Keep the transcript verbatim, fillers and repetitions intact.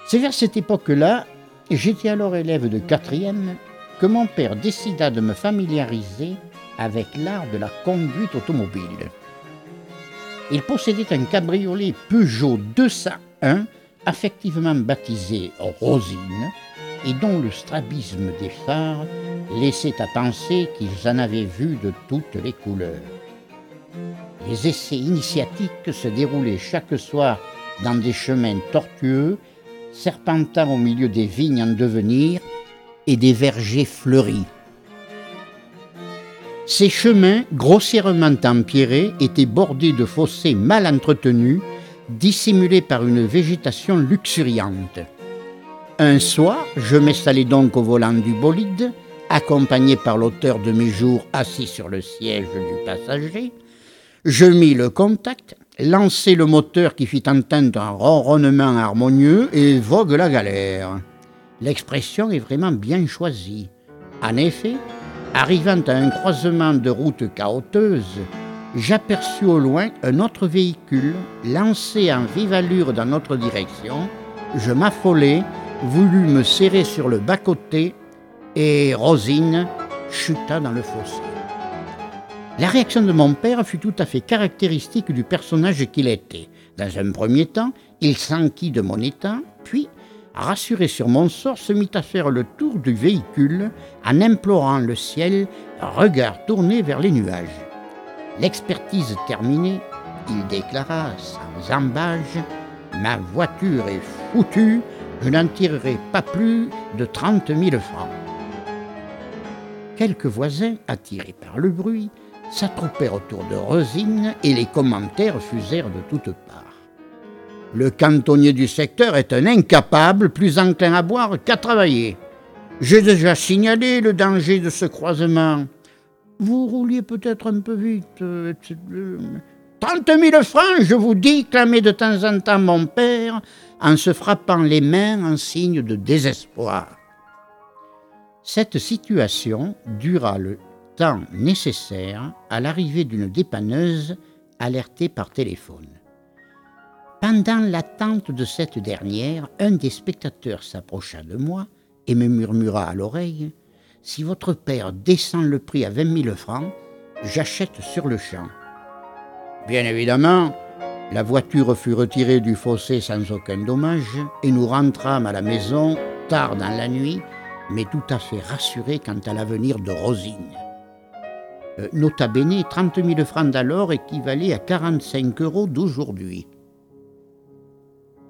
C'est vers cette époque-là, j'étais alors élève de quatrième, que mon père décida de me familiariser avec l'art de la conduite automobile. Il possédait un cabriolet Peugeot deux cent un, affectivement baptisé Rosine, et dont le strabisme des phares laissait à penser qu'ils en avaient vu de toutes les couleurs. Les essais initiatiques se déroulaient chaque soir dans des chemins tortueux, serpentant au milieu des vignes en devenir et des vergers fleuris. Ces chemins, grossièrement empierrés, étaient bordés de fossés mal entretenus, dissimulés par une végétation luxuriante. Un soir, je m'installai donc au volant du bolide, accompagné par l'auteur de mes jours assis sur le siège du passager. Je mis le contact, lançai le moteur qui fit entendre un ronronnement harmonieux et vogue la galère. L'expression est vraiment bien choisie. En effet, arrivant à un croisement de routes chaotieuses, j'aperçus au loin un autre véhicule lancé en vive allure dans notre direction. Je m'affolai, voulus me serrer sur le bas-côté et Rosine chuta dans le fossé. La réaction de mon père fut tout à fait caractéristique du personnage qu'il était. Dans un premier temps, il s'enquit de mon état, puis, rassuré sur mon sort, se mit à faire le tour du véhicule en implorant le ciel, regard tourné vers les nuages. L'expertise terminée, il déclara sans embâge « Ma voiture est foutue, je n'en tirerai pas plus de trente mille francs. » Quelques voisins, attirés par le bruit, s'attroupèrent autour de Rosine et les commentaires fusèrent de toutes parts. Le cantonnier du secteur est un incapable, plus enclin à boire qu'à travailler. J'ai déjà signalé le danger de ce croisement. Vous rouliez peut-être un peu vite. Euh, Trente mille francs, je vous dis, clamait de temps en temps mon père, en se frappant les mains en signe de désespoir. Cette situation dura le temps nécessaire à l'arrivée d'une dépanneuse alertée par téléphone. Pendant l'attente de cette dernière, un des spectateurs s'approcha de moi et me murmura à l'oreille « Si votre père descend le prix à vingt mille francs, j'achète sur le champ. » Bien évidemment, la voiture fut retirée du fossé sans aucun dommage et nous rentrâmes à la maison tard dans la nuit, mais tout à fait rassurés quant à l'avenir de Rosine. Euh, nota bene, trente mille francs d'alors équivalaient à quarante-cinq euros d'aujourd'hui.